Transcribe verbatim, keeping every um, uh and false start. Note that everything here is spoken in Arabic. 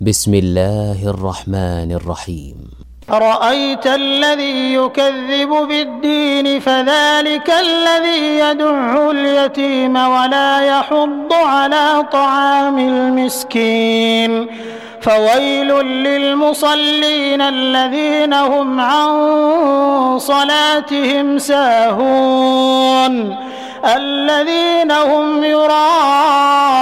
بسم الله الرحمن الرحيم. أرأيت الذي يكذب بالدين فذلك الذي يدع اليتيم ولا يحض على طعام المسكين فويل للمصلين الذين هم عن صلاتهم ساهون الذين هم يراءون